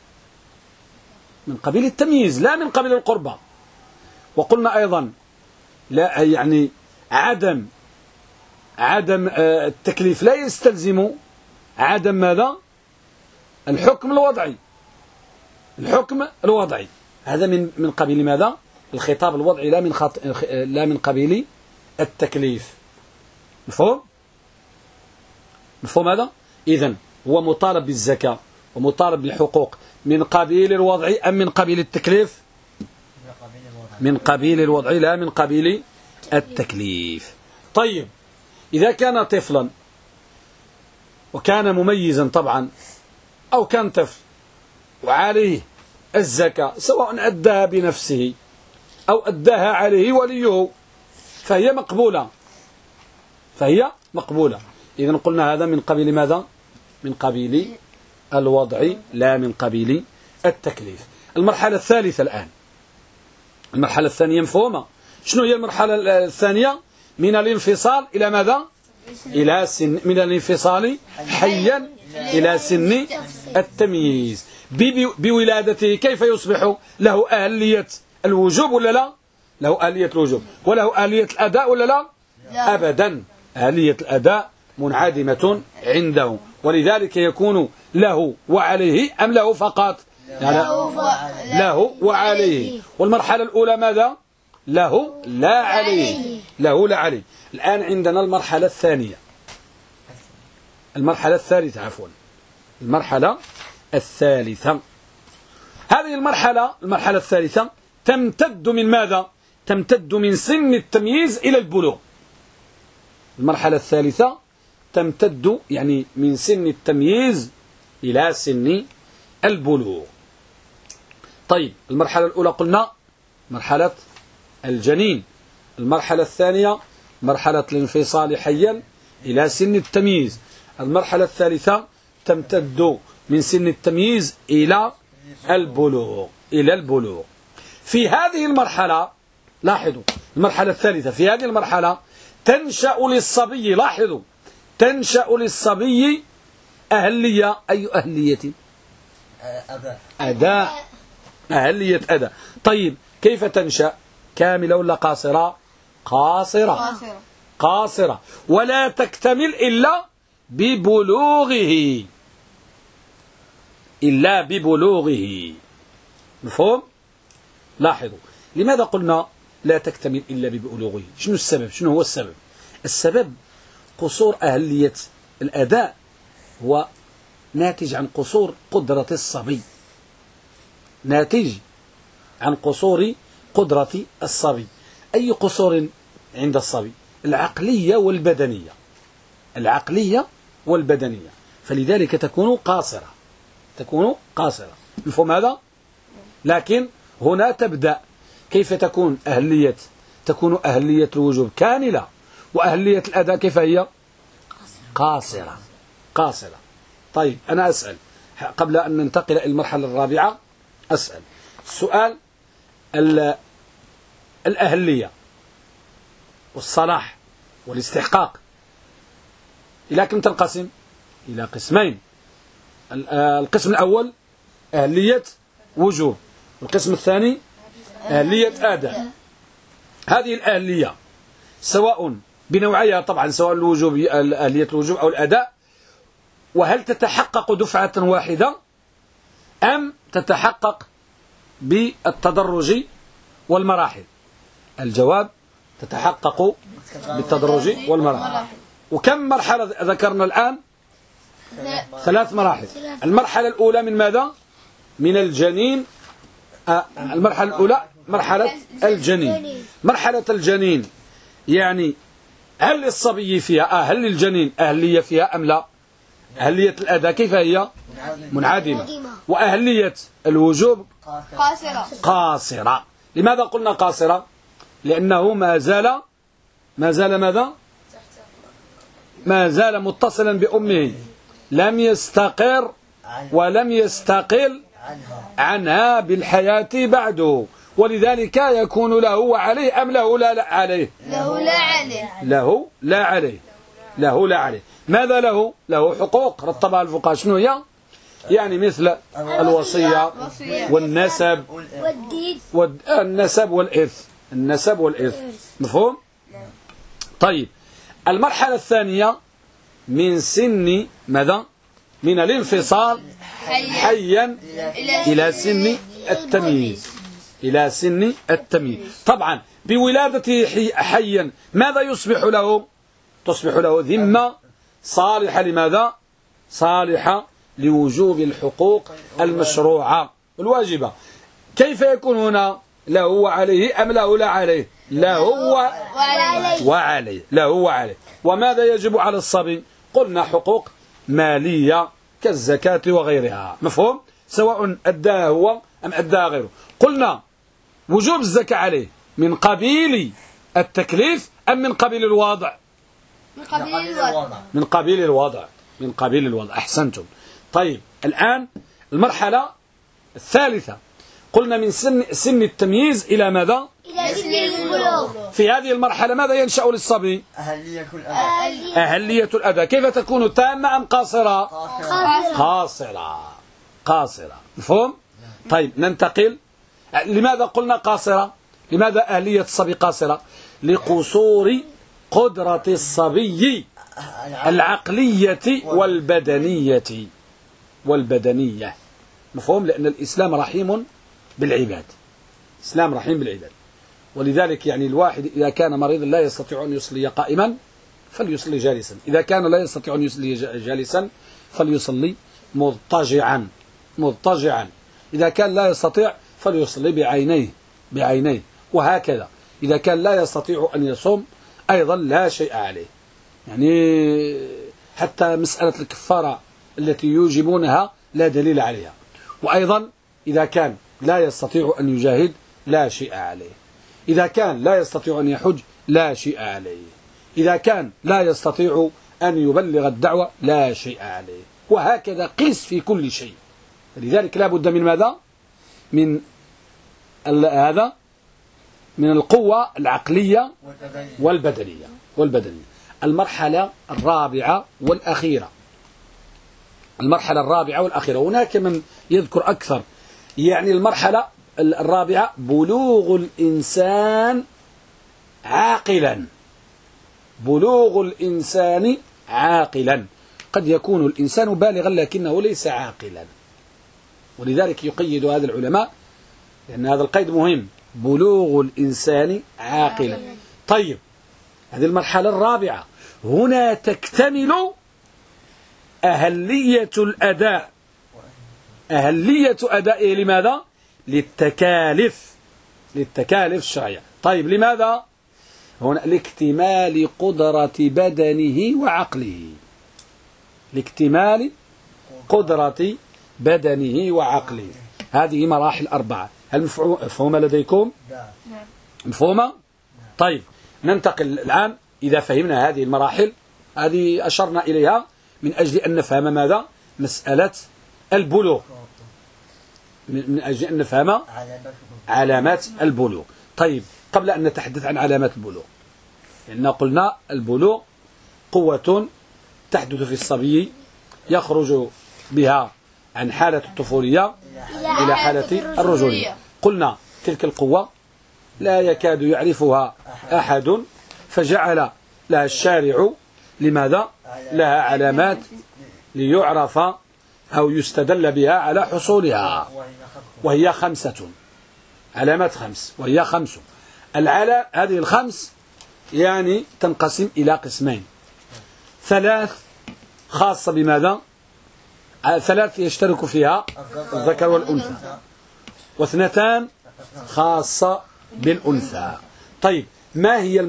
من قبيل التمييز لا من قبيل القربة. وقلنا أيضا لا يعني عدم التكليف لا يستلزم عدم ماذا؟ الحكم الوضعي. هذا من قبيل ماذا؟ الخطاب الوضعي لا من قبيل التكليف. مفهوم هذا؟ إذن هو مطالب بالزكاة ومطالب بالحقوق من قبيل الوضع أم من قبيل التكليف؟ من قبيل الوضع لا من قبيل التكليف. طيب إذا كان طفلا وكان مميزا طبعا أو كان طفل وعليه الزكاة سواء أداها بنفسه أو أداها عليه وليه فهي مقبولة. إذن قلنا هذا من قبيل ماذا؟ من قبيل الوضع لا من قبيل التكليف. المرحلة الثالثة الآن، المرحلة الثانية مفهومة. شنو هي المرحلة الثانية؟ من الانفصال إلى ماذا؟ إلى سن، من الانفصال حيا إلى سن التمييز. بولادته كيف يصبح له أهلية الوجوب ولا لا؟ له أهلية الوجوب وله أهلية الأداء ولا لا؟ أبدا، أهلية الأداء منعدمة عنده، ولذلك يكون له وعليه أم له فقط؟ له وعليه. والمرحلة الأولى ماذا؟ له لا عليه. الآن عندنا المرحلة الثانية، المرحلة الثالثة. هذه المرحلة الثالثة تمتد من ماذا؟ تمتد من سن التمييز إلى البلوغ. المرحلة الثالثة تمتد يعني من سن التمييز إلى سن البلوغ. طيب المرحلة الأولى قلنا مرحلة الجنين، المرحلة الثانية مرحلة الانفصال حيا إلى سن التمييز، المرحلة الثالثة تمتد من سن التمييز إلى البلوغ. في هذه المرحلة لاحظوا المرحلة الثالثة، في هذه المرحلة تنشأ للصبي، لاحظوا تنشأ للصبي أهلية، أي أهلية؟ أداء، أهلية أداء. طيب كيف تنشأ؟ كاملة ولا قاصرة؟ قاصرة، ولا تكتمل إلا ببلوغه. مفهوم؟ لاحظوا لماذا قلنا لا تكتمل إلا ببلوغه؟ شنو السبب؟ شنو هو السبب؟ السبب قصور أهلية الأداء هو ناتج عن قصور قدرة الصبي، ناتج عن قصور قدرة الصبي. أي قصور عند الصبي؟ العقلية والبدنية، فلذلك تكون قاصرة. مفهوم هذا؟ لكن هنا تبدأ كيف تكون أهلية؟ تكون أهلية الوجوب كاملة، وأهلية الأداء كيف هي؟ قاصرة. طيب أنا أسأل قبل أن ننتقل إلى المرحلة الرابعة، أسأل السؤال: الأهلية والصلاح والاستحقاق إلى كم تنقسم؟ إلى قسمين. القسم الأول أهلية وجوب، والقسم الثاني أهلية أداء. هذه الأهلية سواء بنوعيها طبعا، سواء الوجوب أهلية الوجوب أو الأداء، وهل تتحقق دفعة واحدة أم تتحقق بالتدرج والمراحل؟ الجواب تتحقق بالتدرج والمراحل. وكم مرحلة ذكرنا الآن؟ 3 مراحل. المرحلة الأولى من ماذا؟ من الجنين. المرحلة الأولى مرحلة الجنين. مرحلة الجنين يعني هل للجنين أهلية فيها أم لا؟ أهلية الأداء كيف هي؟ منعدمة. وأهلية الوجوب قاصرة. لماذا قلنا قاصرة؟ لأنه ما زال ماذا؟ ما زال متصلا بأمه، لم يستقر ولم يستقل عنها بالحياة بعده، ولذلك يكون له وعليه أم له لا عليه؟ له لا عليه. ماذا له؟ له حقوق رتبها الفقهاء. شنو هي؟ يعني مثل الوصية والنسب النسب والإرث. مفهوم؟ طيب، المرحلة الثانية من سن ماذا؟ من الانفصال حيا إلى سن التمييز. طبعا بولادته حيا ماذا يصبح له؟ تصبح له ذمة صالحة. لماذا؟ صالحة لوجوب الحقوق المشروعة الواجبة. كيف يكون هنا؟ له وعليه أم له لا عليه؟ له وعليه. وماذا يجب على الصبي؟ قلنا حقوق مالية كالزكاة وغيرها. مفهوم؟ سواء أداها هو أم أداها غيره. قلنا وجوب الزكاة عليه من قبيل التكليف أم من قبيل الوضع؟ من قبيل الوضع. أحسنتم. طيب، الآن المرحلة الثالثة قلنا من سن التمييز إلى ماذا؟ إلى سن البلوغ. في هذه المرحلة ماذا ينشأ للصبي؟ أهلية الأداء. كيف تكون؟ تامة أم قاصرة؟ قاصرة. مفهوم؟ طيب، ننتقل. لماذا قلنا قاصرة؟ لماذا أهلية الصبي قاصرة؟ لقصور قدرة الصبي العقلية والبدنية. مفهوم؟ لأن الإسلام رحيم بالعباد. ولذلك يعني الواحد إذا كان مريضا لا يستطيع أن يصلي قائما فليصلي جالسا، إذا كان لا يستطيع أن يصلي جالسا فليصلي مضطجعا، إذا كان لا يستطيع فليصلي بعينيه، وهكذا. إذا كان لا يستطيع أن يصوم أيضا لا شيء عليه. يعني حتى مسألة الكفارة التي يوجبونها لا دليل عليها. وأيضا إذا كان لا يستطيع أن يجاهد لا شيء عليه، إذا كان لا يستطيع أن يحج لا شيء عليه، إذا كان لا يستطيع أن يبلغ الدعوة لا شيء عليه، وهكذا قيس في كل شيء. لذلك لا بد من ماذا؟ من القوة العقلية والبدنية. المرحلة الرابعة والأخيرة. هناك من يذكر أكثر. يعني المرحلة الرابعة بلوغ الإنسان عاقلا. قد يكون الإنسان بالغا لكنه ليس عاقلا، ولذلك يقيد هذا العلماء، لأن هذا القيد مهم. بلوغ الإنسان عاقلا. طيب، هذه المرحلة الرابعة. هنا تكتمل أهلية الأداء. أهلية أدائه لماذا؟ للتكاليف الشرعية. طيب، لماذا؟ هنا لاكتمال قدرة بدنه وعقله. هذه مراحل 4. هل مفهومة لديكم؟ مفهومة؟ طيب، ننتقل الآن. إذا فهمنا هذه المراحل، هذه أشرنا إليها من أجل أن نفهم ماذا؟ مسألة البلوغ، من أجل أن نفهم علامات البلوغ. طيب، قبل أن نتحدث عن علامات البلوغ، لأن قلنا البلوغ قوة تحدث في الصبي يخرج بها عن حالة الطفولية إلى حالة الرجولية. قلنا تلك القوة لا يكاد يعرفها أحد، فجعل لها الشارع لماذا؟ لها علامات ليعرف أو يستدل بها على حصولها، وهي 5 علامات. 5 وهي 5. هذه الخمس يعني تنقسم إلى قسمين. 3 خاصة بماذا؟ 3 يشترك فيها الذكر والأنثى، و2 خاصة بالأنثى. طيب، ما هي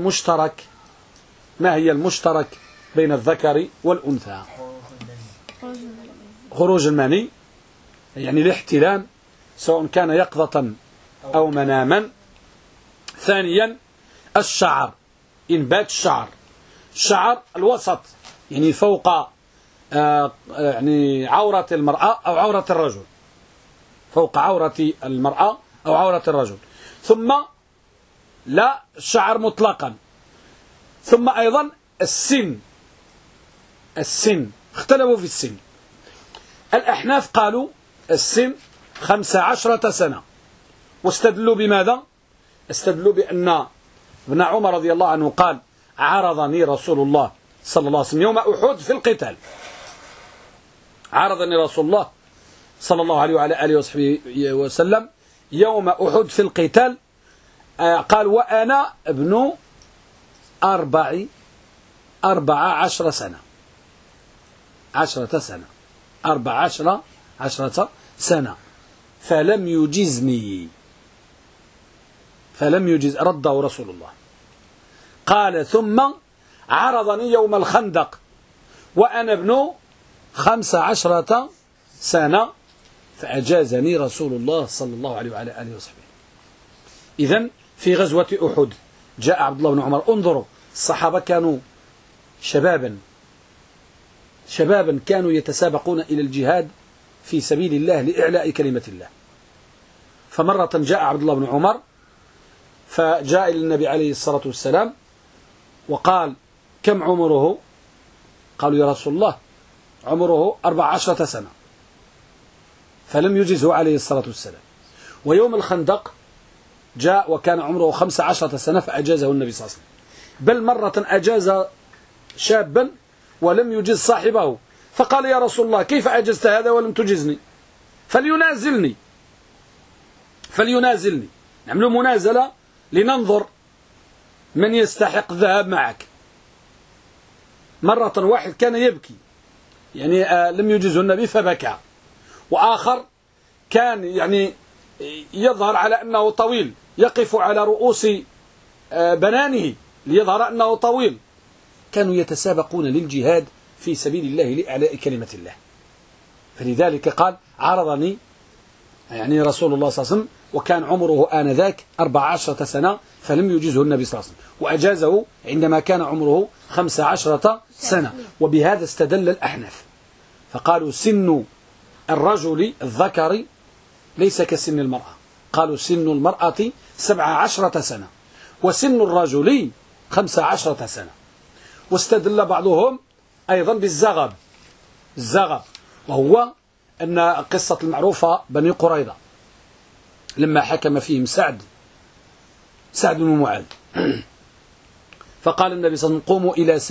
المشترك بين الذكر والأنثى؟ خروج المني يعني الاحتلام سواء كان يقظة أو مناما. ثانيا الشعر، إنبات الشعر، الشعر الوسط يعني فوق يعني عورة المرأة أو عورة الرجل، فوق عورة المرأة أو عورة الرجل. ثم لا الشعر مطلقا. ثم أيضا السن اختلفوا في السن. الأحناف قالوا السن 15 سنة، واستدلوا بماذا؟ استدلوا بأن ابن عمر رضي الله عنه قال عارضني رسول الله صلى الله عليه وسلم يوم أحد في القتال، عارضني رسول الله صلى الله عليه وعلى آله وصحبه وسلم يوم أحد في القتال، قال وأنا ابن 14 سنة، 10 سنة، 14 سنة، فلم يجزني، رده رسول الله. قال ثم عرضني يوم الخندق وأنا ابن 15 سنة، فأجازني رسول الله صلى الله عليه وعلى آله وصحبه. إذن في غزوة أحد جاء عبد الله بن عمر. انظروا الصحابة كانوا شبابا كانوا يتسابقون إلى الجهاد في سبيل الله لإعلاء كلمة الله. فمرة جاء عبد الله بن عمر فجاء إلى النبي عليه الصلاة والسلام وقال كم عمره؟ قالوا يا رسول الله عمره 14 سنة، فلم يجزه عليه الصلاة والسلام. ويوم الخندق جاء وكان عمره 15 سنة فأجازه النبي صلى الله عليه وسلم. بل مرة أجاز شابا ولم يجز صاحبه، فقال يا رسول الله كيف أجزت هذا ولم تجزني؟ فلينازلني نعمل منازلة لننظر من يستحق الذهاب معك. مرة واحد كان يبكي يعني لم يجزه النبي فبكى، وآخر كان يعني يظهر على أنه طويل يقف على رؤوس بنانه ليظهر أنه طويل. كانوا يتسابقون للجهاد في سبيل الله لإعلاء كلمة الله. فلذلك قال عرضني يعني رسول الله صلى الله عليه وسلم وكان عمره آنذاك 14 سنة فلم يجزه النبي صلى الله عليه وسلم، وأجازه عندما كان عمره 15 سنة. وبهذا استدل الأحناف فقالوا سن الرجل الذكر ليس كسن المرأة، قالوا سن المرأة 17 سنة وسن الرجل 15 سنة. واستدل بعضهم أيضا بالزغب، وهو أن قصة المعروفة بني قريظة لما حكم فيهم سعد بن معاذ، فقال النبي صلى الله عليه وسلم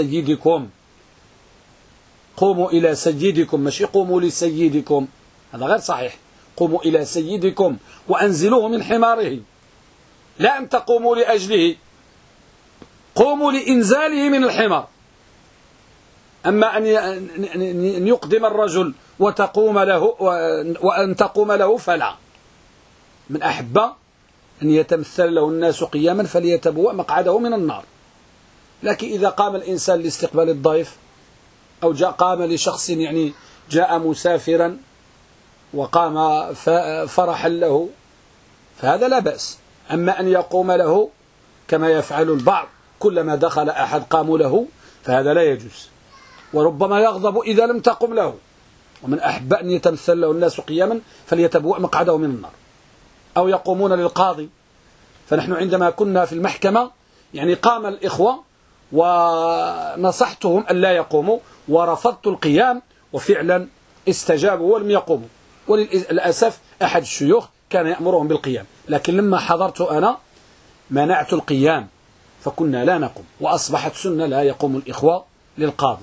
قوموا إلى سيدكم، مش قوموا لسيدكم، هذا غير صحيح. قوموا إلى سيدكم وأنزلوه من حماره، لا أن تقوموا لأجله، قوموا لإنزاله من الحمار. أما أن يقدم الرجل وتقوم له وأن تقوم له فلا. من أحب أن يتمثل له الناس قياما فليتبوأ مقعده من النار. لكن إذا قام الإنسان لاستقبال الضيف أو قام لشخص يعني جاء مسافرا وقام فرحا له فهذا لا بأس. أما أن يقوم له كما يفعل البعض كلما دخل أحد قاموا له فهذا لا يجوز، وربما يغضب إذا لم تقم له. ومن أحب أن يتمثل له الناس قياما فليتبوأ مقعده من النار. أو يقومون للقاضي، فنحن عندما كنا في المحكمة يعني قام الإخوة ونصحتهم أن لا يقوموا ورفضت القيام وفعلا استجابوا ولم يقوموا. وللأسف أحد الشيوخ كان يأمرهم بالقيام، لكن لما حضرت أنا منعت القيام فكنا لا نقوم، وأصبحت سنة لا يقوم الإخوة للقاضي،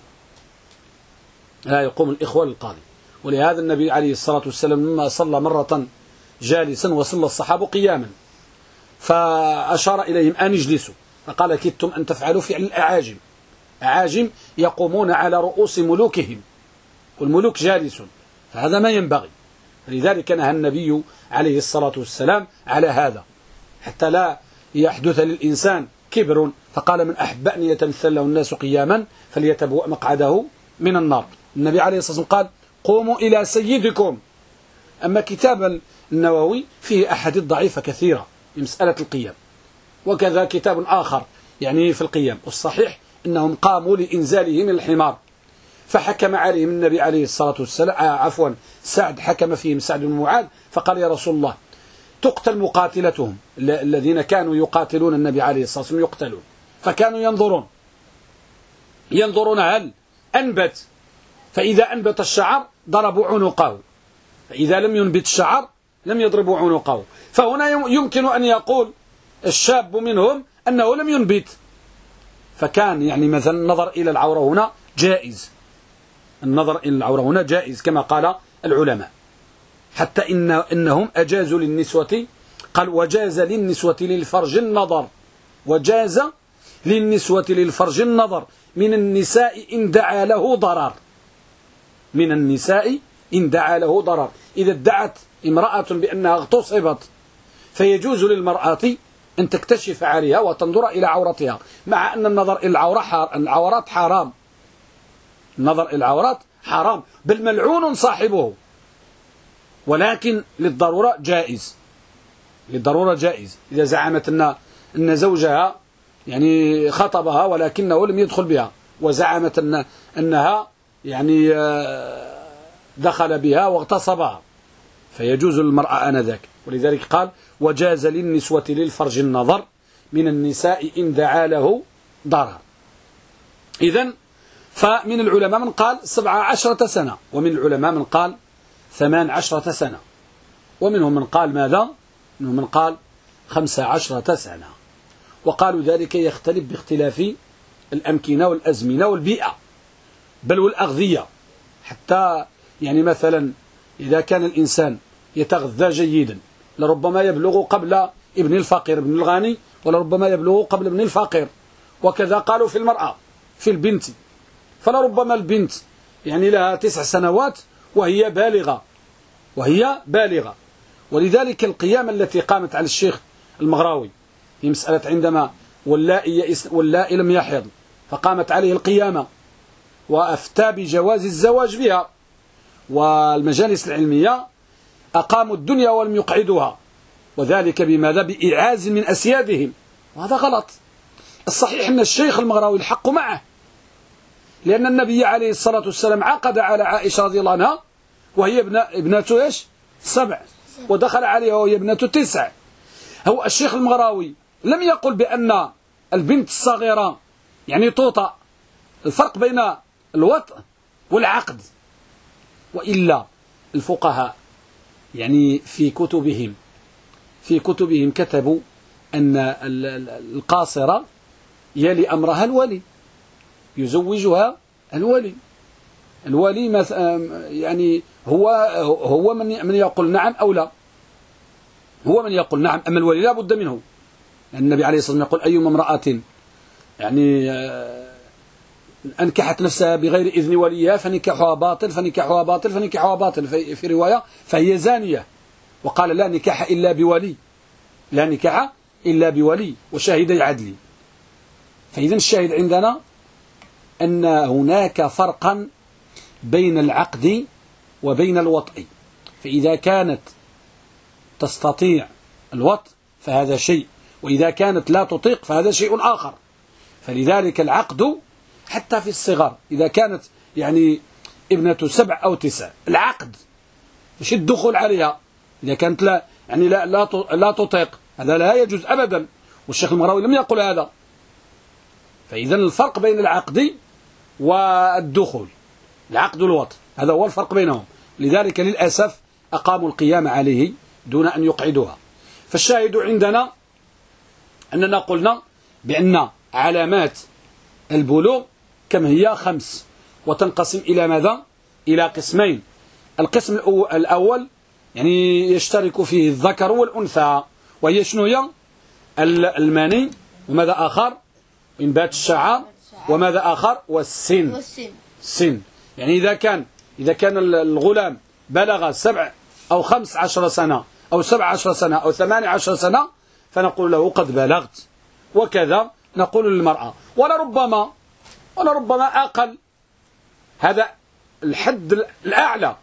ولهذا النبي عليه الصلاة والسلام لما صلى مرة جالسا وصلى الصحابة قياما فأشار إليهم أن يجلسوا، فقال كدتم أن تفعلوا فعل الأعاجم، أعاجم يقومون على رؤوس ملوكهم والملوك جالسون، فهذا ما ينبغي. لذلك نهى النبي عليه الصلاة والسلام على هذا حتى لا يحدث للإنسان كبر، فقال من أحب أن يتمثل له الناس قياما فليتبوأ مقعده من النار. النبي عليه الصلاة والسلام قال قوموا إلى سيدكم. أما كتاب النووي فيه أحاديث ضعيفة كثيرة في مسألة القيام، وكذا كتاب آخر يعني في القيام. والصحيح أنهم قاموا لإنزالهم الحمار، فحكم عليهم النبي عليه الصلاة والسلام سعد حكم فيهم سعد بن معاذ، فقال يا رسول الله تقتل مقاتلتهم، الذين كانوا يقاتلون النبي عليه الصلاة والسلام يقتلون، فكانوا ينظرون هل أنبت، فإذا أنبت الشعر ضربوا عنقه، فإذا لم ينبت الشعر لم يضربوا عنقه. فهنا يمكن أن يقول الشاب منهم أنه لم ينبت، فكان يعني مثلا النظر إلى العورة هنا جائز، النظر إلى العورة هنا جائز كما قال العلماء، حتى إنهم أجازوا للنسوة، قال وجاز للنسوة للفرج النظر، وجاز للنسوة للفرج النظر من النساء إن دعا له ضرر، من النساء إن دعا له ضرر. إذا ادعت امرأة بأنها اغتصبت فيجوز للمرأة أن تكتشف عليها وتنظر إلى عورتها، مع أن النظر إلى العورات حرام، النظر إلى العورات حرام بل ملعون صاحبه، ولكن للضرورة جائز، للضرورة جائز. إذا زعمت أن زوجها يعني خطبها ولكنه لم يدخل بها، وزعمت أنها يعني دخل بها واغتصبها، فيجوز للمرأة آنذاك. ولذلك قال وجاز للنسوة للفرج النظر من النساء إن دعا له ضرر. إذن فمن العلماء من قال 17 سنة، ومن العلماء من قال 18 سنة، ومنهم من قال ماذا؟ منهم من قال 15 سنة. وقالوا ذلك يختلف باختلاف الأمكنة والأزمنة والبيئة بل والأغذية، حتى يعني مثلا إذا كان الإنسان يتغذى جيدا لربما يبلغ قبل ابن الفقير ابن الغني، ولربما يبلغ قبل ابن الفقير. وكذا قالوا في المرأة في البنت، فلربما البنت يعني لها 9 سنوات وهي بالغة. ولذلك التي قامت على الشيخ المغراوي في مسألة عندما واللائي لم يحض، فقامت عليه القيامة وأفتى بجواز الزواج بها. والمجالس العلمية أقاموا الدنيا ولم يقعدوها، وذلك بماذا؟ بإعاز من أسيادهم، وهذا غلط. الصحيح أن الشيخ المغراوي الحق معه، لأن النبي عليه الصلاة والسلام عقد على عائشة رضي الله عنها وهي ابنته إيش؟ 7، ودخل عليها وهي ابنته 9. هو الشيخ المغراوي لم يقل بأن البنت الصغيرة يعني توطأ، الفرق بين الوطء والعقد. وإلا الفقهاء يعني في كتبهم كتبوا أن القاصرة يلي أمرها الولي، يزوجها الولي يعني هو من يقول نعم أو لا، هو من يقول نعم، أما الولي لا بد منه. النبي عليه الصلاة والسلام يقول أيما امرأة يعني أنكحت نفسها بغير إذن وليها فنكاحها باطل فنكاحها باطل فنكاحها باطل، في رواية فهي زانية. وقال لا نكاح إلا بولي، لا نكاح إلا بولي وشاهدي عدل. فإذا الشاهد عندنا أن هناك فرقا بين العقد وبين الوطء، فإذا كانت تستطيع الوطء فهذا شيء، وإذا كانت لا تطيق فهذا شيء آخر. فلذلك العقد حتى في الصغر إذا كانت يعني ابنة 7 أو 9، العقد مش الدخول عليها، إذا كانت لا تطيق هذا لا يجوز أبدا، والشيخ المغراوي لم يقل هذا. فإذا الفرق بين العقد والدخول، العقد والوطء، هذا هو الفرق بينهم. لذلك للأسف أقاموا القيام عليه دون أن يقعدوها. فالشاهد عندنا أننا قلنا بأن علامات البلوغ كم هي؟ 5، وتنقسم إلى ماذا؟ إلى قسمين. القسم الأول يعني يشترك فيه الذكر والأنثى، وهي شنو هي؟ المني، وماذا آخر؟ إنبات الشعر، وماذا آخر؟ والسن. السن يعني إذا كان الغلام بلغ 7 أو 15 سنة أو 17 سنة أو 18 سنة فنقول له قد بلغت، وكذا نقول للمرأة، ولربما أقل. هذا الحد الأعلى،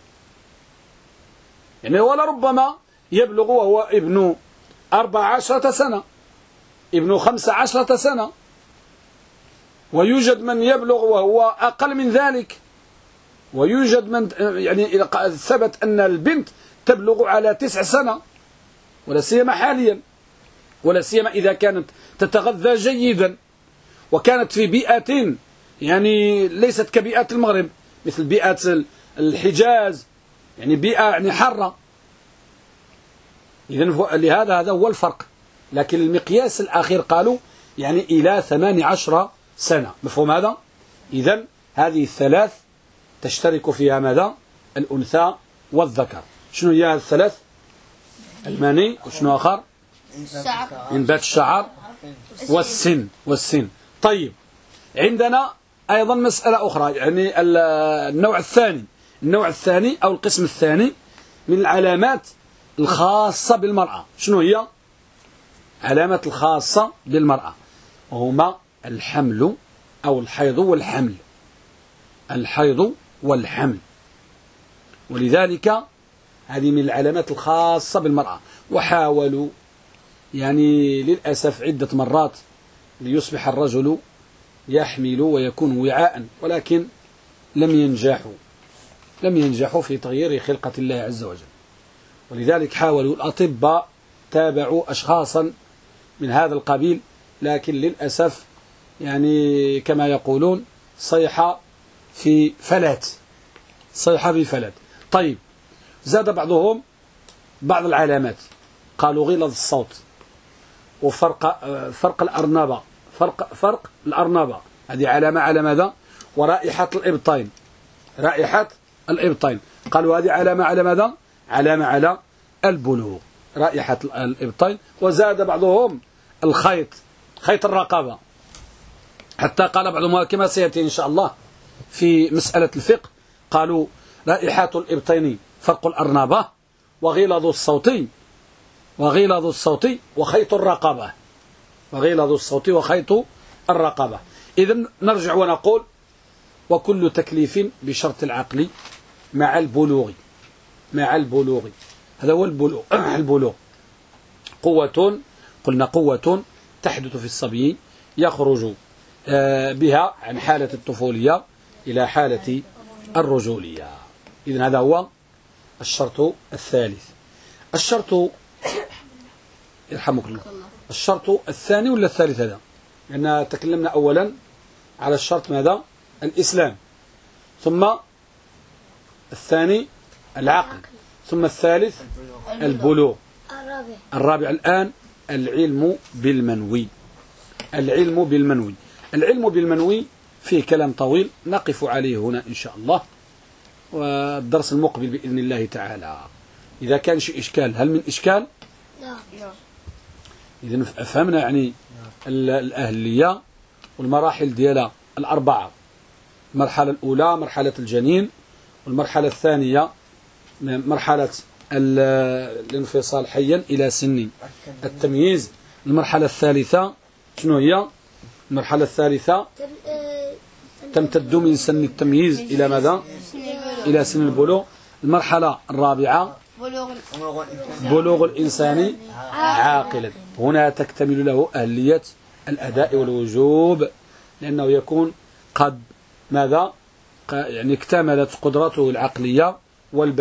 يعني ولربما يبلغ وهو ابن 14 سنة، ابن 15 سنة، ويوجد من يبلغ وهو أقل من ذلك، ويوجد من يعني ثبت أن البنت تبلغ على 9 سنة، ولا سيما حاليا، ولا سيما إذا كانت تتغذى جيدا وكانت في بيئة يعني ليست كبيئة المغرب، مثل بيئة الحجاز، يعني بيئة يعني حارة. إذن لهذا هذا هو الفرق. لكن المقياس الأخير قالوا يعني إلى 18 سنة. مفهوم هذا؟ إذن هذه الثلاث تشترك فيها ماذا؟ الأنثى والذكر. شنو هي الثلاث؟ المني، وشنو آخر؟ إنبات الشعر والسن. طيب، عندنا أيضا مسألة أخرى، يعني النوع الثاني أو القسم الثاني من العلامات الخاصة بالمرأة. شنو هي؟ علامة الخاصة بالمرأة وهما الحمل أو الحيض والحمل. الحيض والحمل، ولذلك هذه من العلامات الخاصة بالمرأة. وحاولوا يعني للأسف عدة مرات ليصبح الرجل يحمل ويكون وعاء، ولكن لم ينجحوا في تغيير خلقة الله عز وجل. ولذلك حاولوا الأطباء، تابعوا أشخاصا من هذا القبيل، لكن للأسف يعني كما يقولون صيحة في فلات. طيب، زاد بعضهم بعض العلامات، قالوا غلظ الصوت، وفرق الأرنبة، فرق الأرنبة، هذه علامة على ماذا؟ ورائحة الإبطين، قالوا هذه علامة على ماذا؟ علامة على البلوغ، رائحة الإبطين. وزاد بعضهم خيط الرقبة، حتى قال بعضهم كما سيأتي إن شاء الله في مسألة الفقه، قالوا رائحة الإبطين فرق الأرنبة، وغلظ الصوت وخيط الرقبة. إذن نرجع ونقول: وكل تكليف بشرط العقل مع البلوغ. هذا هو البلوغ. قوة تحدث في الصبي، يخرج بها عن حالة الطفولية إلى حالة الرجولية. إذن هذا هو الشرط الثالث. الشرط يرحمك الله، الشرط الثاني ولا الثالث هذا؟ لأن تكلمنا أولا على الشرط ماذا؟ الإسلام، ثم الثاني العقل، ثم الثالث البلوغ، الرابع الآن العلم بالمنوي. العلم بالمنوي فيه كلام طويل نقف عليه هنا إن شاء الله، والدرس المقبل بإذن الله تعالى. إذا كان شيء إشكال، هل من إشكال؟ لا. إذن فهمنا يعني الأهلية والمراحل ديالها الأربعة. المرحلة الأولى مرحلة الجنين، والمرحلة الثانية مرحلة الانفصال حيا إلى سن التمييز. المرحلة الثالثة شنو هي؟ المرحلة الثالثة تمتد من سن التمييز إلى ماذا؟ إلى سن البلوغ. المرحلة الرابعة بلوغ الإنسان عاقلا، هنا تكتمل له أهلية الأداء والوجوب، لأنه يكون قد ماذا؟ يعني اكتملت قدرته العقلية